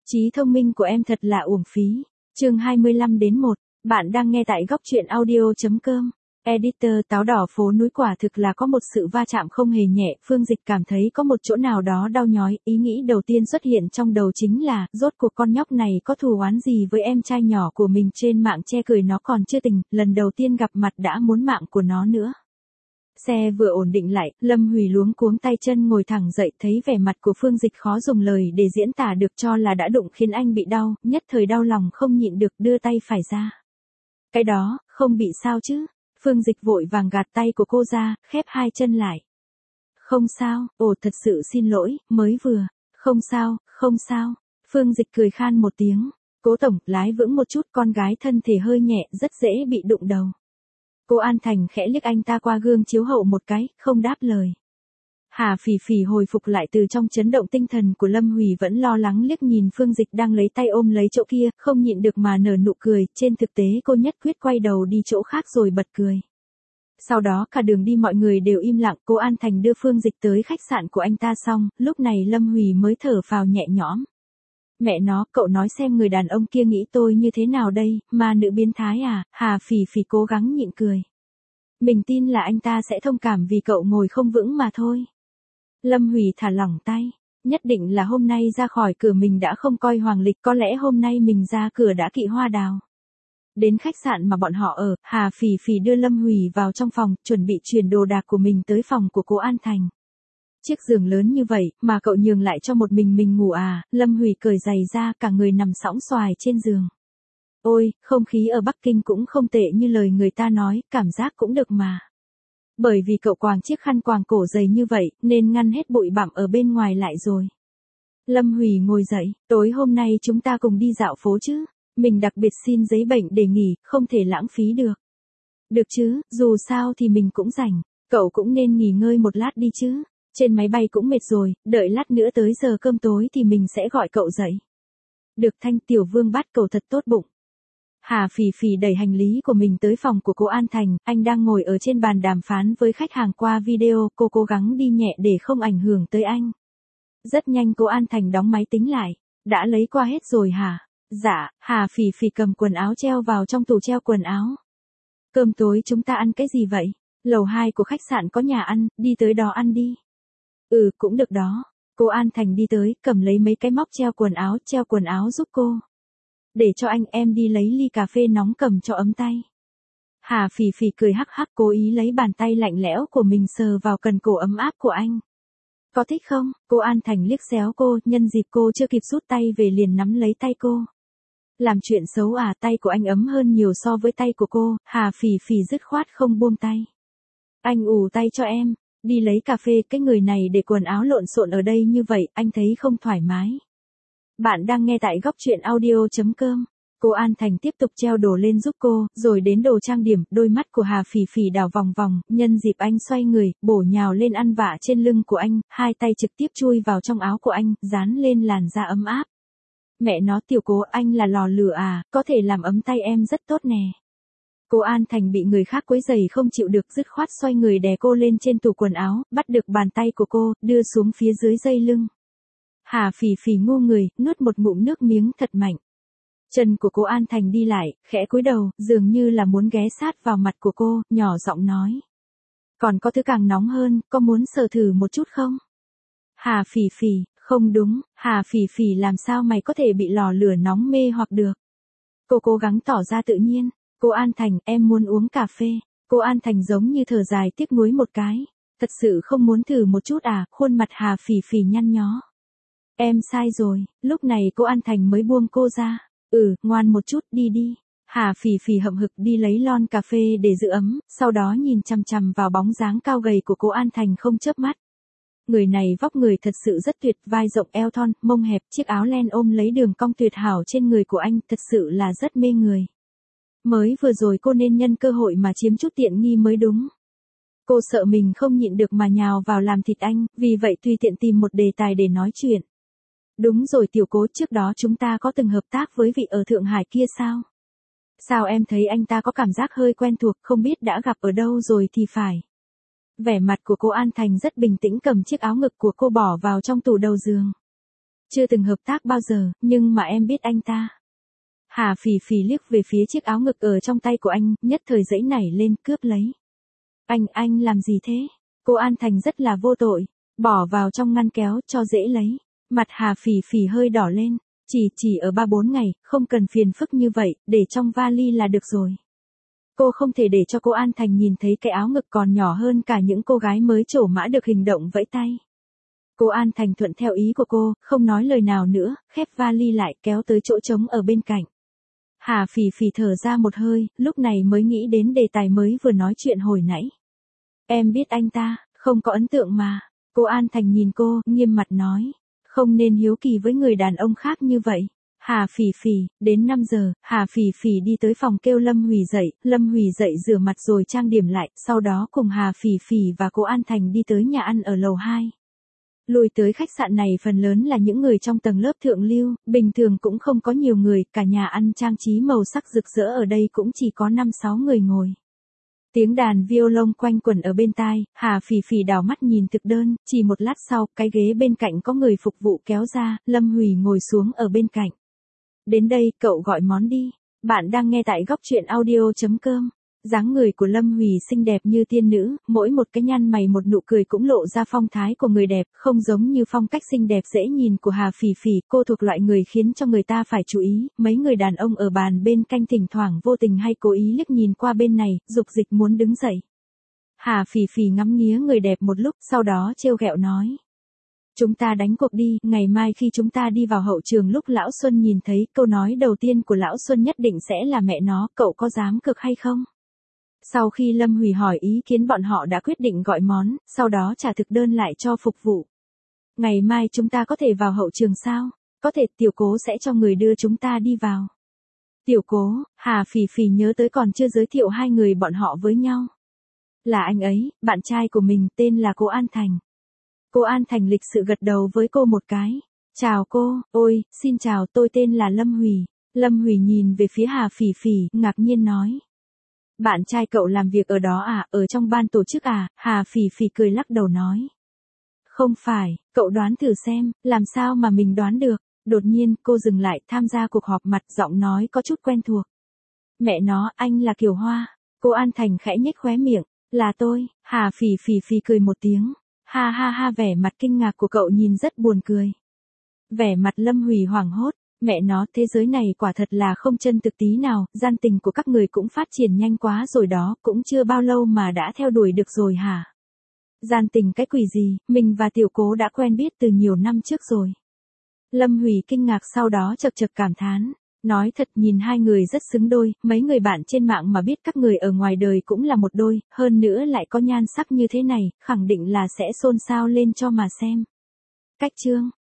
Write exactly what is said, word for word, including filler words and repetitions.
Trí thông minh của em thật là uổng phí. Chương hai mươi lăm đến một. Bạn đang nghe tại góc truyện audio.com. Editor táo đỏ phố núi quả thực là có một sự va chạm không hề nhẹ. Phương Dịch cảm thấy có một chỗ nào đó đau nhói. Ý nghĩ đầu tiên xuất hiện trong đầu chính là, rốt cuộc con nhóc này có thù oán gì với em trai nhỏ của mình. Trên mạng che cười nó còn chưa tình, lần đầu tiên gặp mặt đã muốn mạng của nó nữa. Xe vừa ổn định lại, Lâm Hủy luống cuống tay chân ngồi thẳng dậy, thấy vẻ mặt của Phương Dịch khó dùng lời để diễn tả được, cho là đã đụng khiến anh bị đau, nhất thời đau lòng không nhịn được đưa tay phải ra. Cái đó, không bị sao chứ? Phương Dịch vội vàng gạt tay của cô ra, khép hai chân lại. Không sao, ồ thật sự xin lỗi, mới vừa. Không sao, không sao. Phương Dịch cười khan một tiếng. Cố tổng, lái vững một chút, con gái thân thể hơi nhẹ, rất dễ bị đụng đầu. Cô An Thành khẽ liếc anh ta qua gương chiếu hậu một cái, không đáp lời. Hà Phỉ Phỉ hồi phục lại từ trong chấn động tinh thần của Lâm Hủy, vẫn lo lắng liếc nhìn Phương Dịch đang lấy tay ôm lấy chỗ kia, không nhịn được mà nở nụ cười. Trên thực tế cô nhất quyết quay đầu đi chỗ khác rồi bật cười. Sau đó cả đường đi mọi người đều im lặng. Cô An Thành đưa Phương Dịch tới khách sạn của anh ta xong, lúc này Lâm Hủy mới thở phào nhẹ nhõm. Mẹ nó, cậu nói xem người đàn ông kia nghĩ tôi như thế nào đây, mà nữ biến thái à? Hà Phỉ Phỉ cố gắng nhịn cười. Mình tin là anh ta sẽ thông cảm vì cậu ngồi không vững mà thôi. Lâm Hủy thả lỏng tay. Nhất định là hôm nay ra khỏi cửa mình đã không coi hoàng lịch, có lẽ hôm nay mình ra cửa đã kỵ hoa đào. Đến khách sạn mà bọn họ ở, Hà Phỉ Phỉ đưa Lâm Hủy vào trong phòng, chuẩn bị chuyển đồ đạc của mình tới phòng của cô An Thành. Chiếc giường lớn như vậy, mà cậu nhường lại cho một mình mình ngủ à? Lâm Hủy cởi giày ra, cả người nằm sõng xoài trên giường. Ôi, không khí ở Bắc Kinh cũng không tệ như lời người ta nói, cảm giác cũng được mà. Bởi vì cậu quàng chiếc khăn quàng cổ dày như vậy, nên ngăn hết bụi bặm ở bên ngoài lại rồi. Lâm Hủy ngồi dậy, tối hôm nay chúng ta cùng đi dạo phố chứ? Mình đặc biệt xin giấy bệnh để nghỉ, không thể lãng phí được. Được chứ, dù sao thì mình cũng rảnh, cậu cũng nên nghỉ ngơi một lát đi chứ. Trên máy bay cũng mệt rồi, đợi lát nữa tới giờ cơm tối thì mình sẽ gọi cậu dậy. Được, Thanh Tiểu Vương bắt cậu thật tốt bụng. Hà Phỉ Phỉ đẩy hành lý của mình tới phòng của cô An Thành, anh đang ngồi ở trên bàn đàm phán với khách hàng qua video, cô cố gắng đi nhẹ để không ảnh hưởng tới anh. Rất nhanh cô An Thành đóng máy tính lại, đã lấy qua hết rồi hả? Dạ, Hà Phỉ Phỉ cầm quần áo treo vào trong tủ treo quần áo. Cơm tối chúng ta ăn cái gì vậy? Lầu hai của khách sạn có nhà ăn, đi tới đó ăn đi. Ừ, cũng được đó. Cô An Thành đi tới, cầm lấy mấy cái móc treo quần áo, treo quần áo giúp cô. Để cho anh, em đi lấy ly cà phê nóng cầm cho ấm tay. Hà Phỉ Phỉ cười hắc hắc, cố ý lấy bàn tay lạnh lẽo của mình sờ vào cần cổ ấm áp của anh. Có thích không? Cô An Thành liếc xéo cô, nhân dịp cô chưa kịp rút tay về liền nắm lấy tay cô. Làm chuyện xấu à? Tay của anh ấm hơn nhiều so với tay của cô. Hà Phỉ Phỉ dứt khoát không buông tay. Anh ủ tay cho em. Đi lấy cà phê, cái người này để quần áo lộn xộn ở đây như vậy, anh thấy không thoải mái. Bạn đang nghe tại góc truyện audio.com. Cô An Thành tiếp tục treo đồ lên giúp cô, rồi đến đồ trang điểm, đôi mắt của Hà Phỉ Phỉ đảo vòng vòng, nhân dịp anh xoay người, bổ nhào lên ăn vạ trên lưng của anh, hai tay trực tiếp chui vào trong áo của anh, dán lên làn da ấm áp. Mẹ nó, Tiểu Cố, anh là lò lửa à, có thể làm ấm tay em rất tốt nè. Cô An Thành bị người khác quấy rầy không chịu được, dứt khoát xoay người đè cô lên trên tủ quần áo, bắt được bàn tay của cô, đưa xuống phía dưới dây lưng. Hà Phỉ Phỉ ngu người, nuốt một ngụm nước miếng thật mạnh. Chân của cô An Thành đi lại, khẽ cúi đầu, dường như là muốn ghé sát vào mặt của cô, nhỏ giọng nói. Còn có thứ càng nóng hơn, có muốn sờ thử một chút không? Hà Phỉ Phỉ, không đúng, Hà Phỉ Phỉ làm sao mày có thể bị lò lửa nóng mê hoặc được? Cô cố gắng tỏ ra tự nhiên. Cô An Thành, em muốn uống cà phê. Cô An Thành giống như thở dài tiếc nuối một cái. Thật sự không muốn thử một chút à? Khuôn mặt Hà Phỉ Phỉ nhăn nhó. Em sai rồi. Lúc này cô An Thành mới buông cô ra. Ừ, ngoan một chút, đi đi. Hà Phỉ Phỉ hậm hực đi lấy lon cà phê để giữ ấm, sau đó nhìn chằm chằm vào bóng dáng cao gầy của cô An Thành không chớp mắt. Người này vóc người thật sự rất tuyệt, vai rộng eo thon, mông hẹp, chiếc áo len ôm lấy đường cong tuyệt hảo trên người của anh, thật sự là rất mê người. Mới vừa rồi cô nên nhân cơ hội mà chiếm chút tiện nghi mới đúng. Cô sợ mình không nhịn được mà nhào vào làm thịt anh, vì vậy tùy tiện tìm một đề tài để nói chuyện. Đúng rồi Tiểu Cố, trước đó chúng ta có từng hợp tác với vị ở Thượng Hải kia sao? Sao em thấy anh ta có cảm giác hơi quen thuộc, không biết đã gặp ở đâu rồi thì phải. Vẻ mặt của cô An Thành rất bình tĩnh, cầm chiếc áo ngực của cô bỏ vào trong tủ đầu giường. Chưa từng hợp tác bao giờ, nhưng mà em biết anh ta. Hà Phỉ Phỉ liếc về phía chiếc áo ngực ở trong tay của anh, nhất thời giãy nảy lên, cướp lấy. Anh, anh làm gì thế? Cô An Thành rất là vô tội, bỏ vào trong ngăn kéo cho dễ lấy. Mặt Hà Phỉ Phỉ hơi đỏ lên, chỉ chỉ ở ba bốn ngày, không cần phiền phức như vậy, để trong vali là được rồi. Cô không thể để cho cô An Thành nhìn thấy cái áo ngực còn nhỏ hơn cả những cô gái mới trổ mã được hình động vẫy tay. Cô An Thành thuận theo ý của cô, không nói lời nào nữa, khép vali lại kéo tới chỗ trống ở bên cạnh. Hà Phỉ Phỉ thở ra một hơi, lúc này mới nghĩ đến đề tài mới vừa nói chuyện hồi nãy. Em biết anh ta, không có ấn tượng mà. Cô An Thành nhìn cô, nghiêm mặt nói. Không nên hiếu kỳ với người đàn ông khác như vậy. Hà Phỉ Phỉ, đến năm giờ, Hà Phỉ Phỉ đi tới phòng kêu Lâm Hủy dậy, Lâm Hủy dậy rửa mặt rồi trang điểm lại, sau đó cùng Hà Phỉ Phỉ và cô An Thành đi tới nhà ăn ở lầu hai. Lui tới khách sạn này phần lớn là những người trong tầng lớp thượng lưu, bình thường cũng không có nhiều người, cả nhà ăn trang trí màu sắc rực rỡ ở đây cũng chỉ có năm sáu người ngồi. Tiếng đàn violon quanh quẩn ở bên tai, Hà Phỉ Phỉ đảo mắt nhìn thực đơn, chỉ một lát sau, cái ghế bên cạnh có người phục vụ kéo ra, Lâm Hủy ngồi xuống ở bên cạnh. Đến đây, cậu gọi món đi. Bạn đang nghe tại góc truyện audio chấm com. Dáng người của Lâm Hủy xinh đẹp như tiên nữ, mỗi một cái nhăn mày một nụ cười cũng lộ ra phong thái của người đẹp, không giống như phong cách xinh đẹp dễ nhìn của Hà Phỉ Phỉ, cô thuộc loại người khiến cho người ta phải chú ý, mấy người đàn ông ở bàn bên cạnh thỉnh thoảng vô tình hay cố ý liếc nhìn qua bên này, dục dịch muốn đứng dậy. Hà Phỉ Phỉ ngắm nghía người đẹp một lúc, sau đó trêu ghẹo nói. Chúng ta đánh cuộc đi, ngày mai khi chúng ta đi vào hậu trường lúc Lão Xuân nhìn thấy, câu nói đầu tiên của Lão Xuân nhất định sẽ là mẹ nó, cậu có dám cược hay không? Sau khi Lâm Hủy hỏi ý kiến bọn họ đã quyết định gọi món, sau đó trả thực đơn lại cho phục vụ. Ngày mai chúng ta có thể vào hậu trường sao? Có thể, Tiểu Cố sẽ cho người đưa chúng ta đi vào. Tiểu Cố, Hà Phỉ Phỉ nhớ tới còn chưa giới thiệu hai người bọn họ với nhau. Là anh ấy, bạn trai của mình, tên là cô An Thành. Cô An Thành lịch sự gật đầu với cô một cái. Chào cô, ôi, xin chào, tôi tên là Lâm Hủy. Lâm Hủy nhìn về phía Hà Phỉ Phỉ, ngạc nhiên nói. Bạn trai cậu làm việc ở đó à, ở trong ban tổ chức à? Hà Phỉ Phỉ cười lắc đầu nói. Không phải, cậu đoán thử xem, làm sao mà mình đoán được. Đột nhiên, cô dừng lại, tham gia cuộc họp mặt, giọng nói có chút quen thuộc. Mẹ nó, anh là Kiều Hoa. Cô An Thành khẽ nhếch khóe miệng. Là tôi. Hà Phỉ Phỉ Phỉ cười một tiếng. Ha ha ha, vẻ mặt kinh ngạc của cậu nhìn rất buồn cười. Vẻ mặt Lâm Hủy hoảng hốt. Mẹ nó, thế giới này quả thật là không chân thực tí nào, gian tình của các người cũng phát triển nhanh quá rồi đó, cũng chưa bao lâu mà đã theo đuổi được rồi hả? Gian tình cái quỷ gì, mình và Tiểu Cố đã quen biết từ nhiều năm trước rồi. Lâm Hủy kinh ngạc sau đó chật chật cảm thán. Nói thật, nhìn hai người rất xứng đôi, mấy người bạn trên mạng mà biết các người ở ngoài đời cũng là một đôi, hơn nữa lại có nhan sắc như thế này, khẳng định là sẽ xôn xao lên cho mà xem. Cách chương